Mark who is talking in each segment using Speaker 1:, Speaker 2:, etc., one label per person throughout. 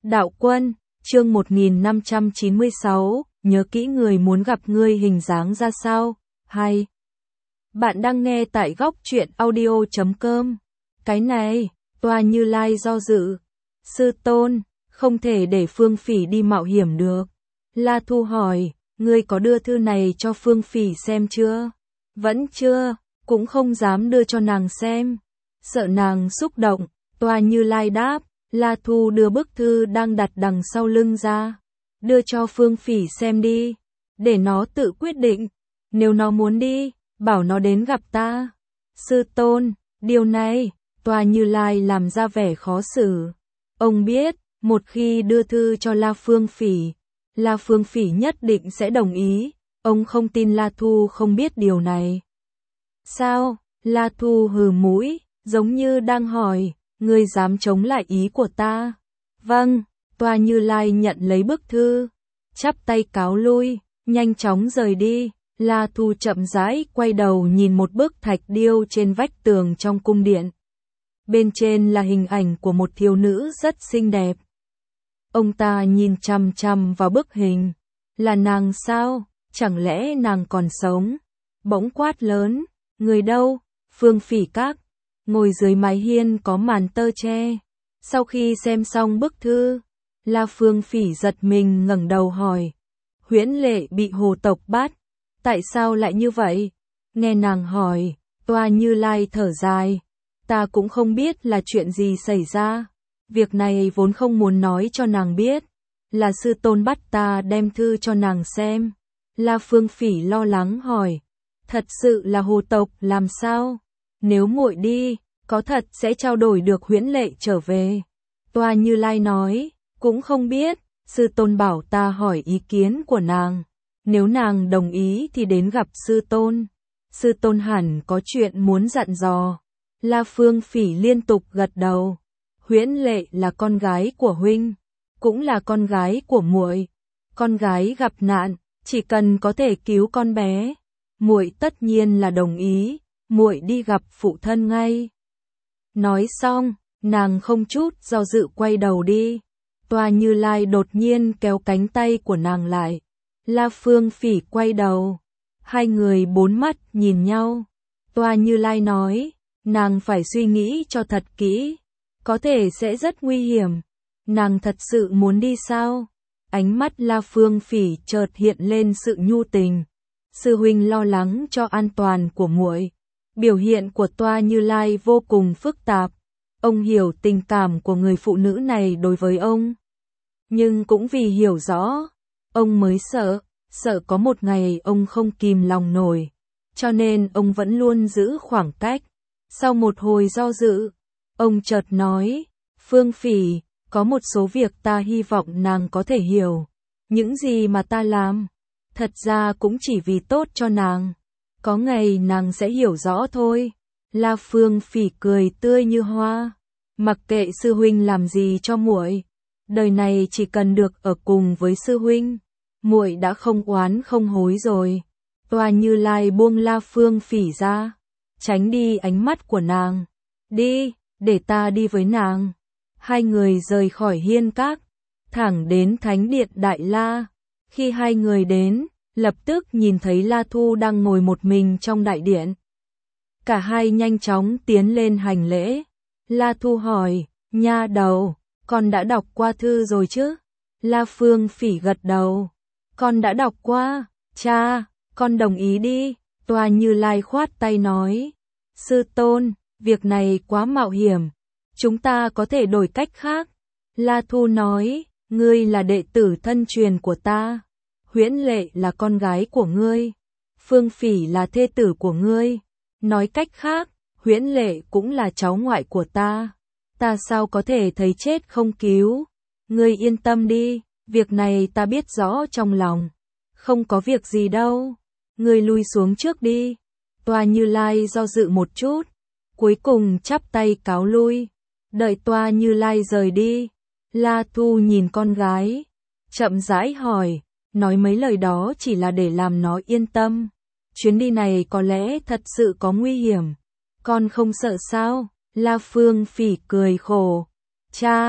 Speaker 1: Đạo Quân, chương 1596, nhớ kỹ người muốn gặp ngươi hình dáng ra sao, hay. Bạn đang nghe tại góc truyện audio.com. Cái này, Toa Như Lai do dự. Sư tôn, không thể để Phương Phỉ đi mạo hiểm được. La Thu hỏi, ngươi có đưa thư này cho Phương Phỉ xem chưa? Vẫn chưa, cũng không dám đưa cho nàng xem. Sợ nàng xúc động, Toa Như Lai đáp. La Thu đưa bức thư đang đặt đằng sau lưng ra, đưa cho Phương Phỉ xem đi, để nó tự quyết định, nếu nó muốn đi, bảo nó đến gặp ta. Sư tôn, điều này, Toa Như Lai làm ra vẻ khó xử. Ông biết, một khi đưa thư cho La Phương Phỉ nhất định sẽ đồng ý, ông không tin La Thu không biết điều này. Sao? La Thu hừ mũi, giống như đang hỏi. Ngươi dám chống lại ý của ta? Vâng, Toa Như Lai nhận lấy bức thư, chắp tay cáo lui, nhanh chóng rời đi. La Thu chậm rãi quay đầu nhìn một bức thạch điêu trên vách tường trong cung điện. Bên trên là hình ảnh của một thiếu nữ rất xinh đẹp. Ông ta nhìn chằm chằm vào bức hình. Là nàng sao? Chẳng lẽ nàng còn sống? Bỗng quát lớn, người đâu? Phương Phỉ các. Ngồi dưới mái hiên có màn tơ che. Sau khi xem xong bức thư, La Phương Phỉ giật mình ngẩng đầu hỏi. Huyễn Lệ bị hồ tộc bắt. Tại sao lại như vậy? Nghe nàng hỏi, Toa Như Lai thở dài. Ta cũng không biết là chuyện gì xảy ra. Việc này vốn không muốn nói cho nàng biết. Là sư tôn bắt ta đem thư cho nàng xem. La Phương Phỉ lo lắng hỏi. Thật sự là hồ tộc làm sao? Nếu muội đi, có thật sẽ trao đổi được Huyễn Lệ trở về. Toa Như Lai nói, cũng không biết, sư tôn bảo ta hỏi ý kiến của nàng. Nếu nàng đồng ý thì đến gặp sư tôn. Sư tôn hẳn có chuyện muốn dặn dò. La Phương Phỉ liên tục gật đầu. Huyễn Lệ là con gái của huynh, cũng là con gái của muội. Con gái gặp nạn, chỉ cần có thể cứu con bé, muội tất nhiên là đồng ý. Muội đi gặp phụ thân ngay. Nói xong, nàng không chút do dự quay đầu đi. Toa Như Lai đột nhiên kéo cánh tay của nàng lại. La Phương Phỉ quay đầu. Hai người bốn mắt nhìn nhau. Toa Như Lai nói, nàng phải suy nghĩ cho thật kỹ. Có thể sẽ rất nguy hiểm. Nàng thật sự muốn đi sao? Ánh mắt La Phương Phỉ chợt hiện lên sự nhu tình. Sư huynh lo lắng cho an toàn của muội. Biểu hiện của Toa Như Lai vô cùng phức tạp. Ông hiểu tình cảm của người phụ nữ này đối với ông. Nhưng cũng vì hiểu rõ, ông mới sợ có một ngày ông không kìm lòng nổi. Cho nên ông vẫn luôn giữ khoảng cách. Sau một hồi do dự, ông chợt nói, Phương Phỉ, có một số việc ta hy vọng nàng có thể hiểu. Những gì mà ta làm, thật ra cũng chỉ vì tốt cho nàng. Có ngày nàng sẽ hiểu rõ thôi. La Phương Phỉ cười tươi như hoa. Mặc kệ sư huynh làm gì cho muội, đời này chỉ cần được ở cùng với sư huynh, muội đã không oán không hối rồi. Toa Như Lai buông La Phương Phỉ ra, tránh đi ánh mắt của nàng. Đi, để ta đi với nàng. Hai người rời khỏi hiên các, thẳng đến thánh điện Đại La. Khi hai người đến, lập tức nhìn thấy La Thu đang ngồi một mình trong đại điện. Cả hai nhanh chóng tiến lên hành lễ. La Thu hỏi, nha đầu, con đã đọc qua thư rồi chứ? La Phương Phỉ gật đầu. Con đã đọc qua, cha, con đồng ý đi. Toa Như Lai khoát tay nói, sư tôn, việc này quá mạo hiểm. Chúng ta có thể đổi cách khác. La Thu nói, ngươi là đệ tử thân truyền của ta. Huyễn Lệ là con gái của ngươi. Phương Phỉ là thê tử của ngươi. Nói cách khác, Huyễn Lệ cũng là cháu ngoại của ta. Ta sao có thể thấy chết không cứu? Ngươi yên tâm đi, việc này ta biết rõ trong lòng. Không có việc gì đâu. Ngươi lui xuống trước đi. Toa Như Lai do dự một chút, cuối cùng chắp tay cáo lui. Đợi Toa Như Lai rời đi, La Thu nhìn con gái, chậm rãi hỏi, nói mấy lời đó chỉ là để làm nó yên tâm. Chuyến đi này có lẽ thật sự có nguy hiểm. Con không sợ sao? La Phương Phỉ cười khổ. Cha,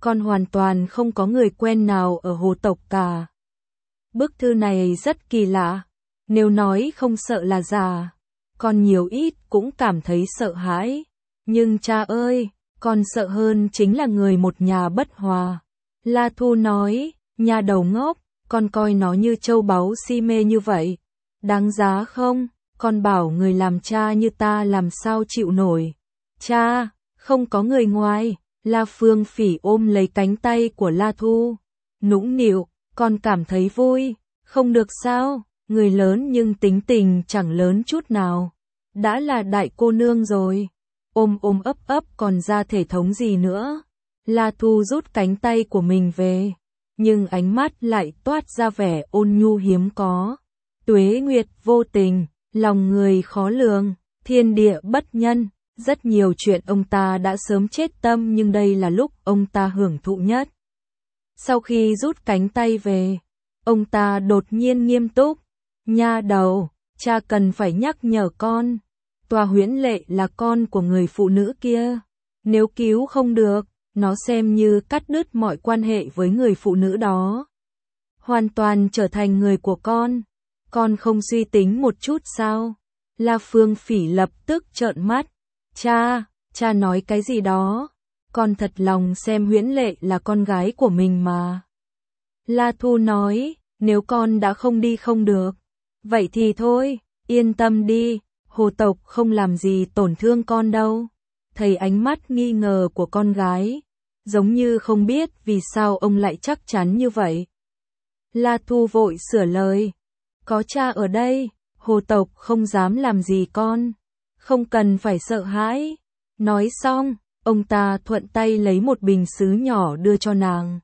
Speaker 1: con hoàn toàn không có người quen nào ở hồ tộc cả. Bức thư này rất kỳ lạ, nếu nói không sợ là giả, con nhiều ít cũng cảm thấy sợ hãi. Nhưng cha ơi, con sợ hơn chính là người một nhà bất hòa. La Thu nói, nhà đầu ngốc, con coi nó như châu báu si mê như vậy. Đáng giá không? Con bảo người làm cha như ta làm sao chịu nổi. Cha, không có người ngoài. La Phương Phỉ ôm lấy cánh tay của La Thu. Nũng nịu, con cảm thấy vui. Không được sao, người lớn nhưng tính tình chẳng lớn chút nào. Đã là đại cô nương rồi. Ôm ôm ấp còn ra thể thống gì nữa. La Thu rút cánh tay của mình về. Nhưng ánh mắt lại toát ra vẻ ôn nhu hiếm có. Tuế nguyệt vô tình, lòng người khó lường, thiên địa bất nhân. Rất nhiều chuyện ông ta đã sớm chết tâm nhưng đây là lúc ông ta hưởng thụ nhất. Sau khi rút cánh tay về, ông ta đột nhiên nghiêm túc. Nha đầu, cha cần phải nhắc nhở con. Tòa Huyễn Lệ là con của người phụ nữ kia. Nếu cứu không được, nó xem như cắt đứt mọi quan hệ với người phụ nữ đó. Hoàn toàn trở thành người của con. Con không suy tính một chút sao? La Phương Phỉ lập tức trợn mắt. Cha nói cái gì đó? Con thật lòng xem Huyễn Lệ là con gái của mình mà. La Thu nói, nếu con đã không đi không được, vậy thì thôi, yên tâm đi, hồ tộc không làm gì tổn thương con đâu. Thấy ánh mắt nghi ngờ của con gái, giống như không biết vì sao ông lại chắc chắn như vậy. La Thu vội sửa lời, có cha ở đây, hồ tộc không dám làm gì con, không cần phải sợ hãi. Nói xong, ông ta thuận tay lấy một bình sứ nhỏ đưa cho nàng.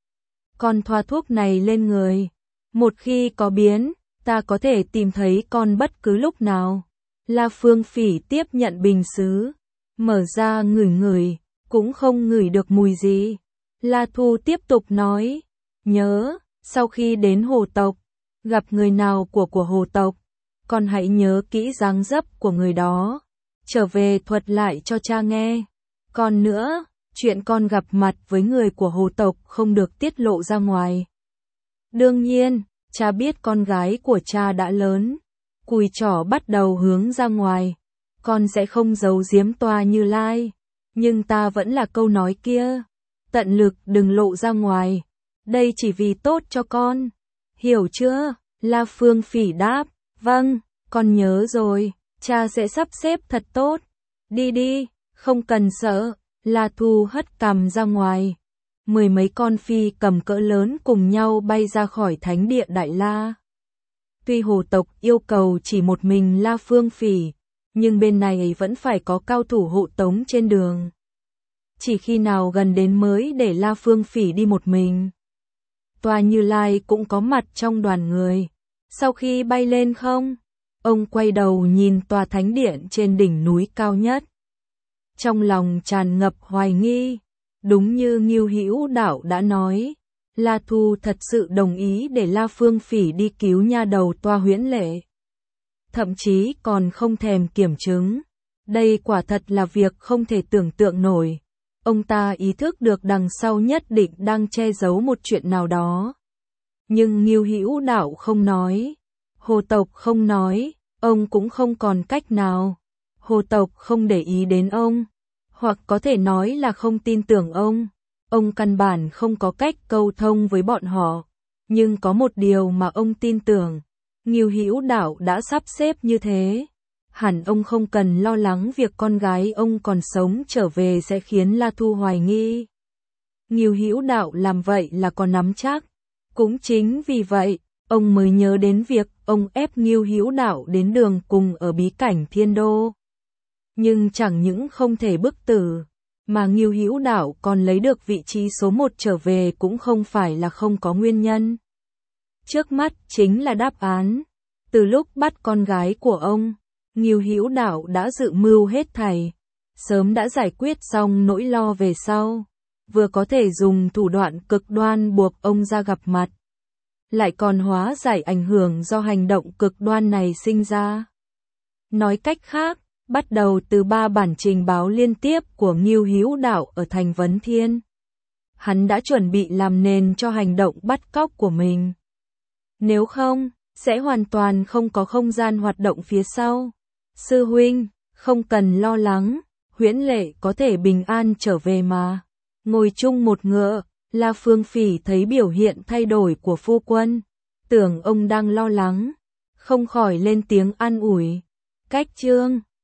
Speaker 1: Con thoa thuốc này lên người, một khi có biến, ta có thể tìm thấy con bất cứ lúc nào. La Phương Phỉ tiếp nhận bình sứ, mở ra ngửi ngửi, cũng không ngửi được mùi gì. La Thu tiếp tục nói, nhớ, sau khi đến hồ tộc, gặp người nào của hồ tộc, con hãy nhớ kỹ dáng dấp của người đó, trở về thuật lại cho cha nghe. Còn nữa, chuyện con gặp mặt với người của hồ tộc không được tiết lộ ra ngoài. Đương nhiên, cha biết con gái của cha đã lớn, cùi trỏ bắt đầu hướng ra ngoài. Con sẽ không giấu giếm Toa Như Lai, nhưng ta vẫn là câu nói kia, tận lực đừng lộ ra ngoài, đây chỉ vì tốt cho con, hiểu chưa? La Phương Phỉ đáp, vâng, con nhớ rồi, cha sẽ sắp xếp thật tốt, đi đi, không cần sợ. La Thu hất cằm ra ngoài, 10 mấy con phi cầm cỡ lớn cùng nhau bay ra khỏi thánh địa Đại La. Tuy hồ tộc yêu cầu chỉ một mình La Phương Phỉ, nhưng bên này vẫn phải có cao thủ hộ tống trên đường. Chỉ khi nào gần đến mới để La Phương Phỉ đi một mình. Toa Như Lai cũng có mặt trong đoàn người. Sau khi bay lên không, ông quay đầu nhìn tòa thánh điện trên đỉnh núi cao nhất. Trong lòng tràn ngập hoài nghi, đúng như Ngưu Hữu Đạo đã nói, La Thu thật sự đồng ý để La Phương Phỉ đi cứu nha đầu Toa Huyễn Lệ. Thậm chí còn không thèm kiểm chứng. Đây quả thật là việc không thể tưởng tượng nổi. Ông ta ý thức được đằng sau nhất định đang che giấu một chuyện nào đó. Nhưng Ngưu Hữu Đạo không nói. Hồ tộc không nói, ông cũng không còn cách nào. Hồ tộc không để ý đến ông, hoặc có thể nói là không tin tưởng ông. Ông căn bản không có cách câu thông với bọn họ. Nhưng có một điều mà ông tin tưởng, Ngưu Hữu Đạo đã sắp xếp như thế. Hẳn ông không cần lo lắng việc con gái ông còn sống trở về sẽ khiến La Thu hoài nghi. Ngưu Hữu Đạo làm vậy là có nắm chắc. Cũng chính vì vậy, ông mới nhớ đến việc ông ép Ngưu Hữu Đạo đến đường cùng ở bí cảnh Thiên Đô. Nhưng chẳng những không thể bức tử, mà Ngưu Hữu Đạo còn lấy được vị trí số 1 trở về cũng không phải là không có nguyên nhân. Trước mắt chính là đáp án. Từ lúc bắt con gái của ông, Ngưu Hữu Đạo đã dự mưu hết thảy, sớm đã giải quyết xong nỗi lo về sau, vừa có thể dùng thủ đoạn cực đoan buộc ông ra gặp mặt, lại còn hóa giải ảnh hưởng do hành động cực đoan này sinh ra. Nói cách khác, bắt đầu từ 3 bản trình báo liên tiếp của Ngưu Hữu Đạo ở thành Vấn Thiên, hắn đã chuẩn bị làm nền cho hành động bắt cóc của mình. Nếu không, sẽ hoàn toàn không có không gian hoạt động phía sau. Sư huynh, không cần lo lắng, Huyễn Lệ có thể bình an trở về mà. Ngồi chung một ngựa, La Phương Phỉ thấy biểu hiện thay đổi của phu quân, tưởng ông đang lo lắng, không khỏi lên tiếng an ủi. Cách Trương